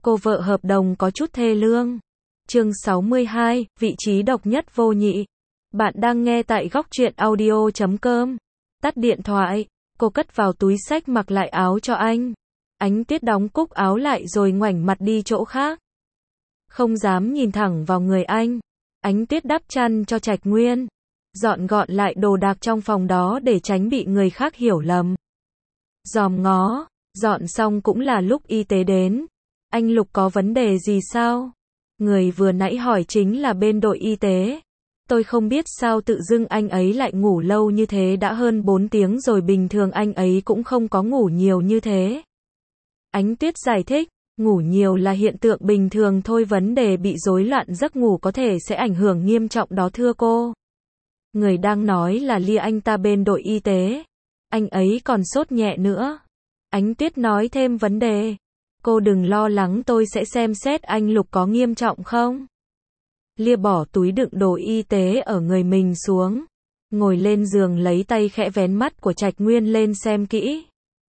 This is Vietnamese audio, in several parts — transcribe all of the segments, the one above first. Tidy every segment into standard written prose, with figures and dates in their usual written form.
Cô vợ hợp đồng có chút thê lương. Chương 62, vị trí độc nhất vô nhị. Bạn đang nghe tại góc truyện audio.com. Tắt điện thoại, cô cất vào túi xách mặc lại áo cho anh. Ánh Tuyết đóng cúc áo lại rồi ngoảnh mặt đi chỗ khác. Không dám nhìn thẳng vào người anh. Ánh Tuyết đắp chăn cho Trạch Nguyên. Dọn gọn lại đồ đạc trong phòng đó để tránh bị người khác hiểu lầm. Dòm ngó, dọn xong cũng là lúc y tế đến. Anh Lục có vấn đề gì sao? Người vừa nãy hỏi chính là bên đội y tế. Tôi không biết sao tự dưng anh ấy lại ngủ lâu như thế, đã hơn 4 tiếng rồi, bình thường anh ấy cũng không có ngủ nhiều như thế. Ánh Tuyết giải thích, ngủ nhiều là hiện tượng bình thường thôi, vấn đề bị rối loạn giấc ngủ có thể sẽ ảnh hưởng nghiêm trọng đó thưa cô. Người đang nói là Lia, anh ta bên đội y tế. Anh ấy còn sốt nhẹ nữa. Ánh Tuyết nói thêm vấn đề. Cô đừng lo lắng, tôi sẽ xem xét anh Lục có nghiêm trọng không. Lia bỏ túi đựng đồ y tế ở người mình xuống. Ngồi lên giường lấy tay khẽ vén mắt của Trạch Nguyên lên xem kỹ.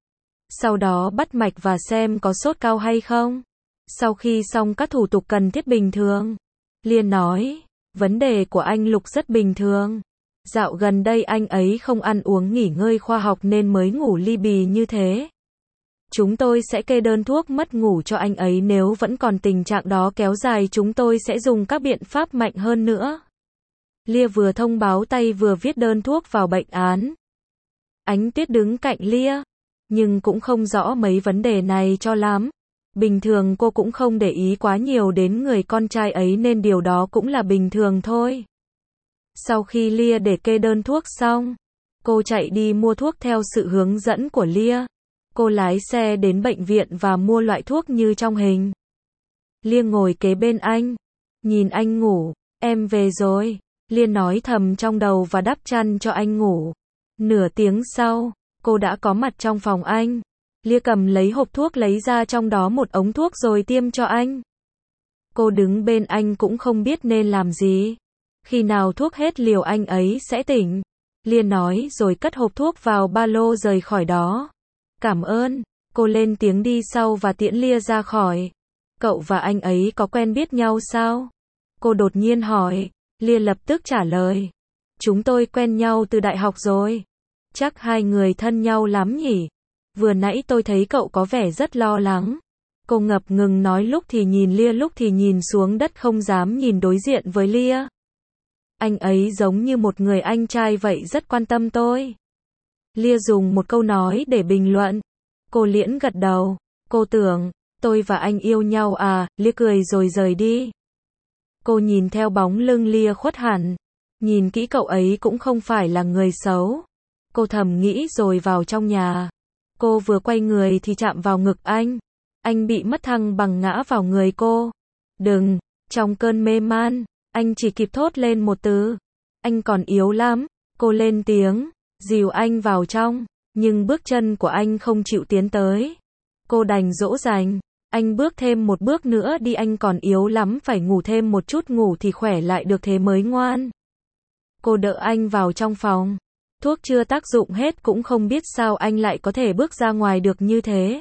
Sau đó bắt mạch và xem có sốt cao hay không. Sau khi xong các thủ tục cần thiết bình thường, Lia nói, vấn đề của anh Lục rất bình thường. Dạo gần đây anh ấy không ăn uống nghỉ ngơi khoa học nên mới ngủ li bì như thế. Chúng tôi sẽ kê đơn thuốc mất ngủ cho anh ấy, nếu vẫn còn tình trạng đó kéo dài chúng tôi sẽ dùng các biện pháp mạnh hơn nữa. Lia vừa thông báo tay vừa viết đơn thuốc vào bệnh án. Ánh Tuyết đứng cạnh Lia, nhưng cũng không rõ mấy vấn đề này cho lắm. Bình thường cô cũng không để ý quá nhiều đến người con trai ấy nên điều đó cũng là bình thường thôi. Sau khi Lia để kê đơn thuốc xong, cô chạy đi mua thuốc theo sự hướng dẫn của Lia. Cô lái xe đến bệnh viện và mua loại thuốc như trong hình. Lia ngồi kế bên anh, nhìn anh ngủ. Em về rồi, Lia nói thầm trong đầu và đắp chăn cho anh ngủ. Nửa tiếng sau, cô đã có mặt trong phòng anh. Lia cầm lấy hộp thuốc, lấy ra trong đó một ống thuốc rồi tiêm cho anh. Cô đứng bên anh cũng không biết nên làm gì. Khi nào thuốc hết liều anh ấy sẽ tỉnh. Lia nói rồi cất hộp thuốc vào ba lô rời khỏi đó. Cảm ơn, cô lên tiếng đi sau và tiễn Lia ra khỏi. Cậu và anh ấy có quen biết nhau sao? Cô đột nhiên hỏi. Lia lập tức trả lời. Chúng tôi quen nhau từ đại học rồi. Chắc hai người thân nhau lắm nhỉ? Vừa nãy tôi thấy cậu có vẻ rất lo lắng. Cô ngập ngừng nói, lúc thì nhìn Lia lúc thì nhìn xuống đất, không dám nhìn đối diện với Lia. Anh ấy giống như một người anh trai vậy, rất quan tâm tôi. Lia dùng một câu nói để bình luận. Cô liễn gật đầu. Cô tưởng, tôi và anh yêu nhau à? Lia cười rồi rời đi. Cô nhìn theo bóng lưng Lia khuất hẳn. Nhìn kỹ cậu ấy cũng không phải là người xấu. Cô thầm nghĩ rồi vào trong nhà. Cô vừa quay người thì chạm vào ngực anh. Anh bị mất thăng bằng ngã vào người cô. Đừng, trong cơn mê man, anh chỉ kịp thốt lên một từ. Anh còn yếu lắm. Cô lên tiếng, dìu anh vào trong, nhưng bước chân của anh không chịu tiến tới. Cô đành dỗ dành, anh bước thêm một bước nữa đi, anh còn yếu lắm, phải ngủ thêm một chút, ngủ thì khỏe lại được, thế mới ngoan. Cô đỡ anh vào trong phòng. Thuốc chưa tác dụng hết, cũng không biết sao anh lại có thể bước ra ngoài được như thế.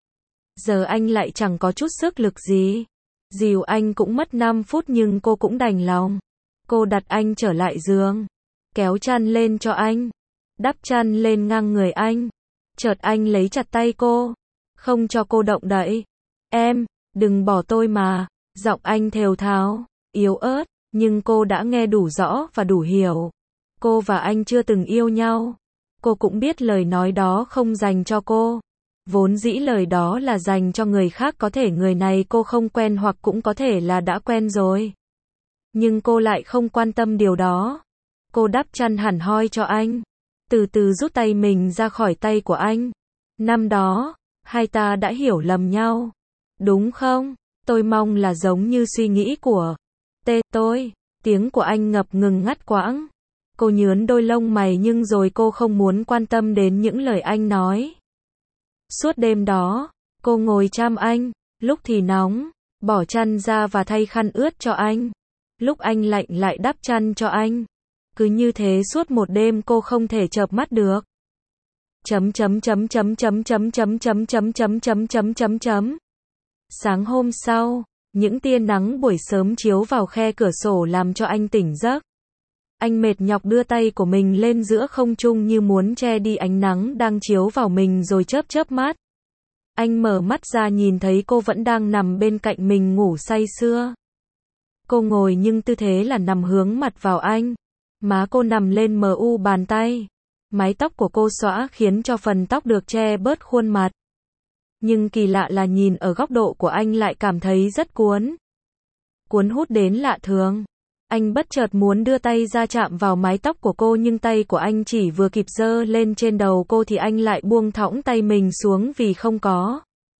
Giờ anh lại chẳng có chút sức lực gì. Dìu anh cũng mất 5 phút nhưng cô cũng đành lòng. Cô đặt anh trở lại giường, kéo chăn lên cho anh, đắp chăn lên ngang người anh. Chợt anh lấy chặt tay cô, không cho cô động đậy. Em, đừng bỏ tôi mà. Giọng anh thều thào, yếu ớt, nhưng cô đã nghe đủ rõ và đủ hiểu. Cô và anh chưa từng yêu nhau. Cô cũng biết lời nói đó không dành cho cô. Vốn dĩ lời đó là dành cho người khác, có thể người này cô không quen hoặc cũng có thể là đã quen rồi. Nhưng cô lại không quan tâm điều đó. Cô đắp chăn hẳn hoi cho anh, từ từ rút tay mình ra khỏi tay của anh. Năm đó, hai ta đã hiểu lầm nhau, đúng không? Tôi mong là giống như suy nghĩ của tôi. Tiếng của anh ngập ngừng ngắt quãng. Cô nhướng đôi lông mày nhưng rồi cô không muốn quan tâm đến những lời anh nói. Suốt đêm đó, cô ngồi chăm anh, lúc thì nóng, bỏ chăn ra và thay khăn ướt cho anh. Lúc anh lạnh lại đắp chăn cho anh. Cứ như thế suốt một đêm, cô không thể chợp mắt được. Sáng hôm sau, những tia nắng buổi sớm chiếu vào khe cửa sổ làm cho anh tỉnh giấc. Anh mệt nhọc đưa tay của mình lên giữa không trung như muốn che đi ánh nắng đang chiếu vào mình rồi chớp chớp mắt. Anh mở mắt ra nhìn thấy cô vẫn đang nằm bên cạnh mình ngủ say sưa. Cô ngồi nhưng tư thế là nằm hướng mặt vào anh. Má cô nằm lên mờ u bàn tay. Mái tóc của cô xõa khiến cho phần tóc được che bớt khuôn mặt. Nhưng kỳ lạ là nhìn ở góc độ của anh lại cảm thấy rất cuốn. Cuốn hút đến lạ thường. Anh bất chợt muốn đưa tay ra chạm vào mái tóc của cô nhưng tay của anh chỉ vừa kịp giơ lên trên đầu cô thì anh lại buông thõng tay mình xuống vì không có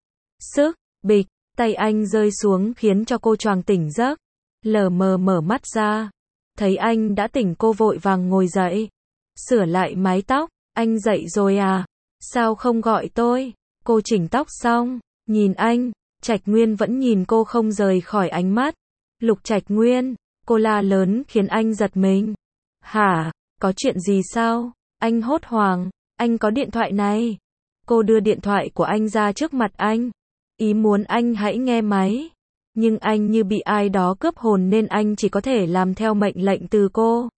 sức. Bịch, tay anh rơi xuống khiến cho cô choàng tỉnh giấc. Lờ mờ mở mắt ra. Thấy anh đã tỉnh cô vội vàng ngồi dậy. Sửa lại mái tóc. Anh dậy rồi à? Sao không gọi tôi? Cô chỉnh tóc xong. Nhìn anh. Trạch Nguyên vẫn nhìn cô không rời khỏi ánh mắt. Lục Trạch Nguyên. Cô la lớn khiến anh giật mình. Hả? Có chuyện gì sao? Anh hốt hoảng. Anh có điện thoại này. Cô đưa điện thoại của anh ra trước mặt anh. Ý muốn anh hãy nghe máy. Nhưng anh như bị ai đó cướp hồn nên anh chỉ có thể làm theo mệnh lệnh từ cô.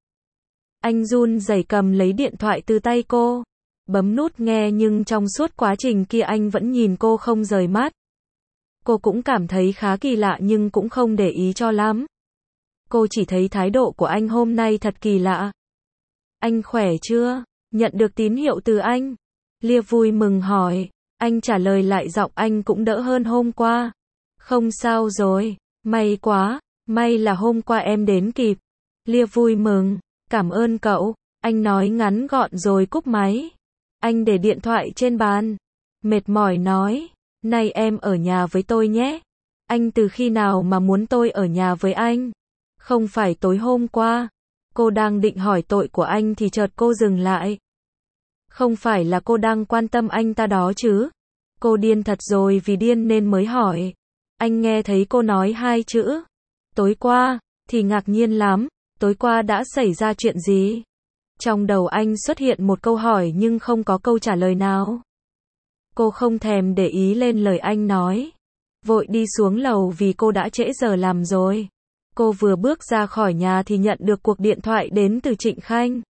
Anh run rẩy cầm lấy điện thoại từ tay cô. Bấm nút nghe nhưng trong suốt quá trình kia anh vẫn nhìn cô không rời mắt. Cô cũng cảm thấy khá kỳ lạ nhưng cũng không để ý cho lắm. Cô chỉ thấy thái độ của anh hôm nay thật kỳ lạ. Anh khỏe chưa? Nhận được tín hiệu từ anh. Lia vui mừng hỏi. Anh trả lời lại giọng anh cũng đỡ hơn hôm qua. Không sao rồi. May quá. May là hôm qua em đến kịp. Lia vui mừng. Cảm ơn cậu. Anh nói ngắn gọn rồi cúp máy. Anh để điện thoại trên bàn. Mệt mỏi nói. Này em ở nhà với tôi nhé. Anh từ khi nào mà muốn tôi ở nhà với anh? Không phải tối hôm qua. Cô đang định hỏi tội của anh thì chợt cô dừng lại. Không phải là cô đang quan tâm anh ta đó chứ? Cô điên thật rồi vì điên nên mới hỏi. Anh nghe thấy cô nói hai chữ. Tối qua, thì ngạc nhiên lắm. Tối qua đã xảy ra chuyện gì? Trong đầu anh xuất hiện một câu hỏi nhưng không có câu trả lời nào. Cô không thèm để ý lên lời anh nói. Vội đi xuống lầu vì cô đã trễ giờ làm rồi. Cô vừa bước ra khỏi nhà thì nhận được cuộc điện thoại đến từ Trịnh Khanh.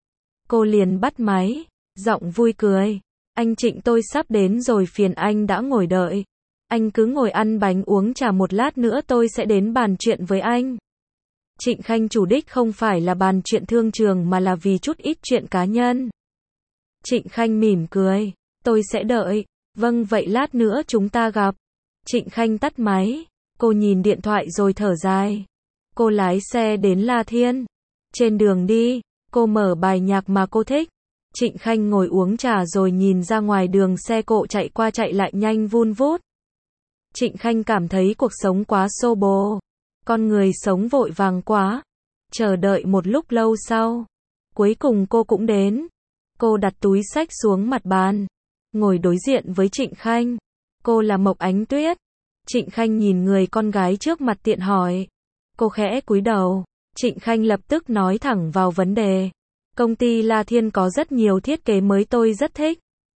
Cô liền bắt máy, giọng vui cười. Anh Trịnh, tôi sắp đến rồi, phiền anh đã ngồi đợi. Anh cứ ngồi ăn bánh uống trà một lát nữa tôi sẽ đến bàn chuyện với anh. Trịnh Khanh chủ đích không phải là bàn chuyện thương trường mà là vì chút ít chuyện cá nhân. Trịnh Khanh mỉm cười. Tôi sẽ đợi. Vâng, vậy lát nữa chúng ta gặp. Trịnh Khanh tắt máy. Cô nhìn điện thoại rồi thở dài. Cô lái xe đến La Thiên. Trên đường đi, cô mở bài nhạc mà cô thích. Trịnh Khanh ngồi uống trà rồi nhìn ra ngoài đường xe cộ chạy qua chạy lại nhanh vun vút. Trịnh Khanh cảm thấy cuộc sống quá xô bồ. Con người sống vội vàng quá. Chờ đợi một lúc lâu sau. Cuối cùng cô cũng đến. Cô đặt túi xách xuống mặt bàn. Ngồi đối diện với Trịnh Khanh. Cô là Mộc Ánh Tuyết. Trịnh Khanh nhìn người con gái trước mặt tiện hỏi. Cô khẽ cúi đầu. Trịnh Khanh lập tức nói thẳng vào vấn đề. Công ty La Thiên có rất nhiều thiết kế mới tôi rất thích.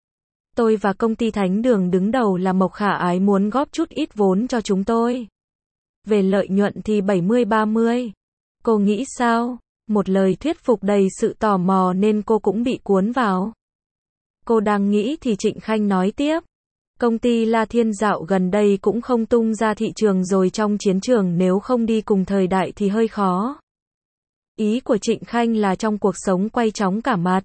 Tôi và công ty Thánh Đường đứng đầu là Mộc Khả Ái muốn góp chút ít vốn cho chúng tôi. Về lợi nhuận thì 70-30. Cô nghĩ sao? Một lời thuyết phục đầy sự tò mò nên cô cũng bị cuốn vào. Cô đang nghĩ thì Trịnh Khanh nói tiếp. Công ty La Thiên dạo gần đây cũng không tung ra thị trường rồi, trong chiến trường nếu không đi cùng thời đại thì hơi khó. Ý của Trịnh Khanh là trong cuộc sống quay chóng cả mặt.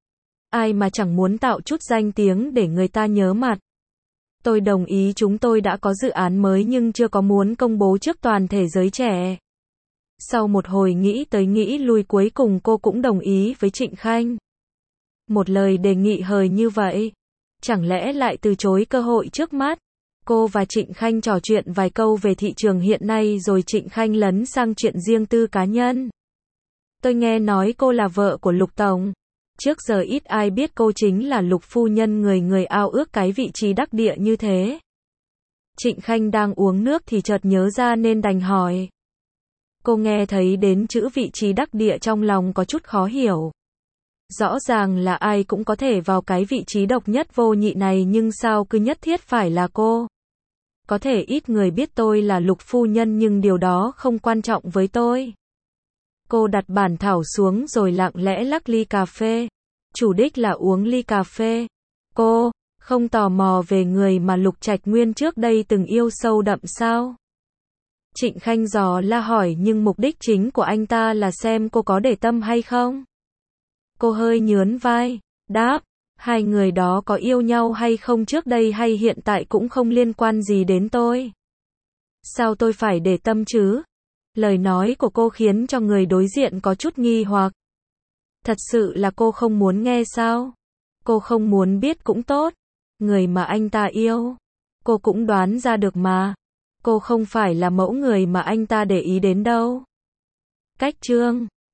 Ai mà chẳng muốn tạo chút danh tiếng để người ta nhớ mặt. Tôi đồng ý, chúng tôi đã có dự án mới nhưng chưa có muốn công bố trước toàn thể giới trẻ. Sau một hồi nghĩ tới nghĩ lui cuối cùng cô cũng đồng ý với Trịnh Khanh. Một lời đề nghị hời như vậy. Chẳng lẽ lại từ chối cơ hội trước mắt? Cô và Trịnh Khanh trò chuyện vài câu về thị trường hiện nay rồi Trịnh Khanh lấn sang chuyện riêng tư cá nhân. Tôi nghe nói cô là vợ của Lục Tổng. Trước giờ ít ai biết cô chính là Lục phu nhân người ao ước cái vị trí đắc địa như thế. Trịnh Khanh đang uống nước thì chợt nhớ ra nên đành hỏi. Cô nghe thấy đến chữ vị trí đắc địa trong lòng có chút khó hiểu. Rõ ràng là ai cũng có thể vào cái vị trí độc nhất vô nhị này nhưng sao cứ nhất thiết phải là cô? Có thể ít người biết tôi là Lục phu nhân nhưng điều đó không quan trọng với tôi. Cô đặt bản thảo xuống rồi lặng lẽ lắc ly cà phê. Chủ đích là uống ly cà phê. Cô không tò mò về người mà Lục Trạch Nguyên trước đây từng yêu sâu đậm sao? Trịnh Khanh dò la hỏi nhưng mục đích chính của anh ta là xem cô có để tâm hay không. Cô hơi nhớn vai, đáp, hai người đó có yêu nhau hay không trước đây hay hiện tại cũng không liên quan gì đến tôi. Sao tôi phải để tâm chứ? Lời nói của cô khiến cho người đối diện có chút nghi hoặc. Thật sự là cô không muốn nghe sao? Cô không muốn biết cũng tốt. Người mà anh ta yêu, cô cũng đoán ra được mà. Cô không phải là mẫu người mà anh ta để ý đến đâu. Cách chương